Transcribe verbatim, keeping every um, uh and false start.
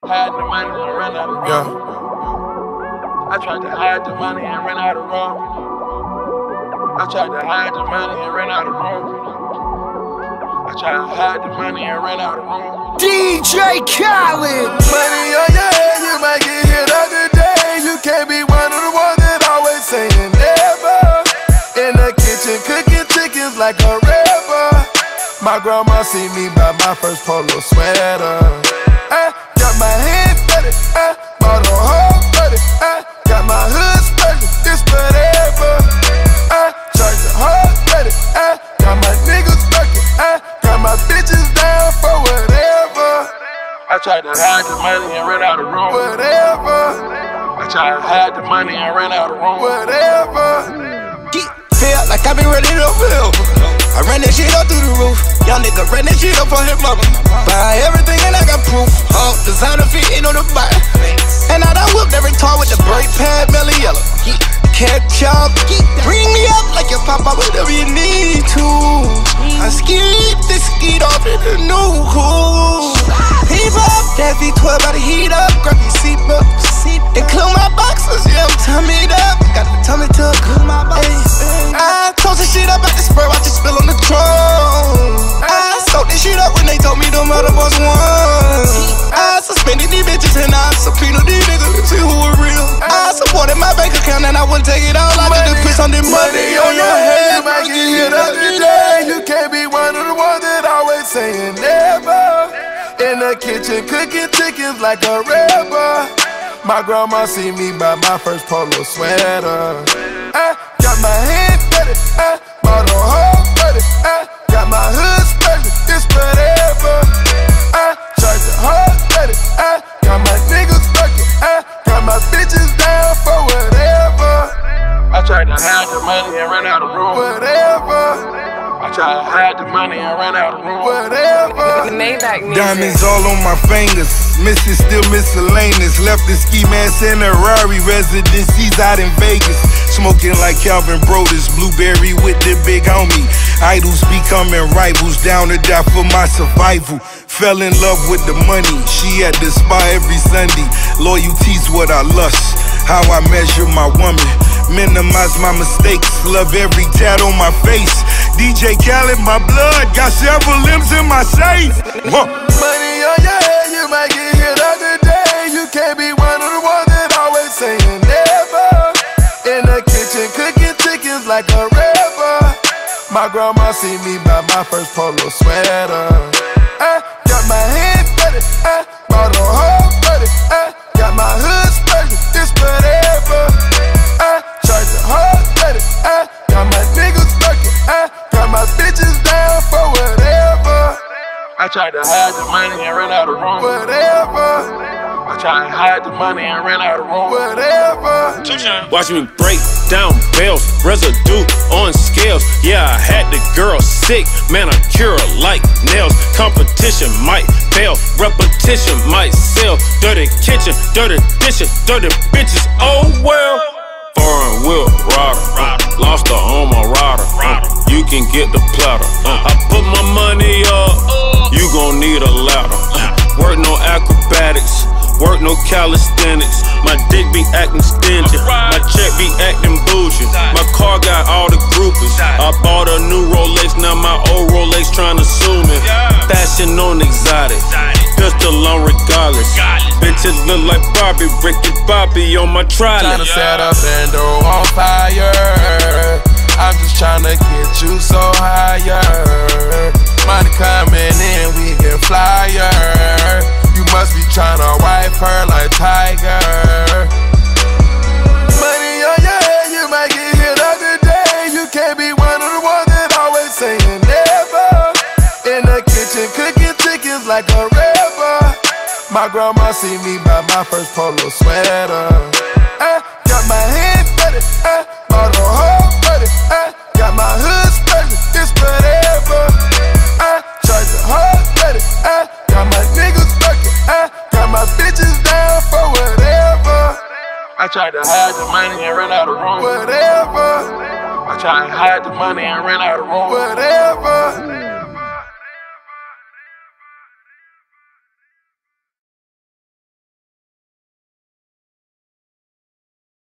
Hide the money and run out of room. Yeah. I tried to hide the money and run out of room. I tried to hide the money and run out of room. I tried to hide the money and run out of room. D J Khaled. Money on your head, you might get hit other day. You can't be one of the ones that always saying never. In the kitchen cooking chickens like a river. My grandma see me buy my first polo sweater. I got my hand dirty, I bought a whole thirty. I got my hood special, it's whatever. I charge a whole thirty. I got my niggas working. I got my bitches down for whatever. I tried to hide the money and run out of room. Whatever. I tried to hide the money and run out of room. Whatever. Feel like I been ready to feel. I ran that shit up through the roof. Young nigga ran that shit up on his mama. Buy everything and I got proof. All designer fitting on the bike. And I done whipped every car with the brake pad, mellow yellow. Catch up, bring me up like your papa, whatever you need to. I skeet this skeet off in the new cool. Heat up, that V twelve by the heat up. Grab your seatbelt, include my boxers, yeah, I'm tummied up. Got the tummy tuck, ay. I toast this shit up at the spur, watch it spill on the throne. I soaked this shit up when they told me the mother was one. I suspended these bitches and I subpoenaed these niggas to see who were real. I supported my bank account and I wouldn't take it all. I just put some money, money on your head. You might get hit other day. You can't be one of the ones that always saying never. In the kitchen cooking chickens like a river. My grandma see me buy my first polo sweater. I got my hand dirty. I bought a whole thirty. I got my hood special, it's whatever. I charge a whole thirty. I got my niggas working. I got my bitches down for whatever. I tried to hide the money and run out of room. Whatever. I tried to hide the money and run out of room. Whatever. Maybach music. Diamonds all on my fingers, missing still miscellaneous. Left the ski mask in a Rari, residencies out in Vegas. Smoking like Calvin Brodus, blueberry with the big homie. Idols becoming rivals, down to die for my survival. Fell in love with the money, she at the spa every Sunday. Loyalty's what I lust, how I measure my woman. Minimize my mistakes, love every tat on my face. D J Khaled, my blood, got several limbs in my safe. Whoa. Money on your head, you might get hit other day. You can't be one of the ones that always saying never. In the kitchen cooking chickens like a river. My grandma see me buy my first polo sweater. I got my hand dirty. I bought a whole thirty. I got my hood special, it's whatever. I charge a whole thirty. I got my niggas working. I got my bitches down for whatever. I tried to hide the money and run out of room. Whatever. I tried to hide the money and run out of room. Whatever. Watch me break down bells, residue on scales. Yeah, I had the girl sick, manicure like nails. Competition might fail, repetition might sell. Dirty kitchen, dirty dishes, dirty bitches, oh well. Foreign wheel rider, lost her on my rider. You can get the platter. I put my money up, you gon' need a ladder. Work no acrobatics, work no calisthenics. My dick be acting stingy, my check be acting bougie. My car got all the groupies. I bought a new Rolex, now my old Rolex tryna sue me. Fashion on exotic, pistol on regardless. Bitches look like Barbie, Ricky Bobby on my trolley. Tryna set up and do on fire. I'm just tryna get you so higher. Money coming in, we get flyer. You must be tryna wipe her like Tiger. Money on your head, you might get hit other day. You can't be one of the ones that always saying never. In the kitchen cooking chickens like a river. My grandma see me buy my first polo sweater. I got my hand dirty. I bought a whole thirty. I got my hood special, it's whatever. I charge a whole thirty. I got my niggas working. I got my bitches down for whatever. I tried to hide the money and run out of room. Whatever. I tried to hide the money and run out of room. Whatever.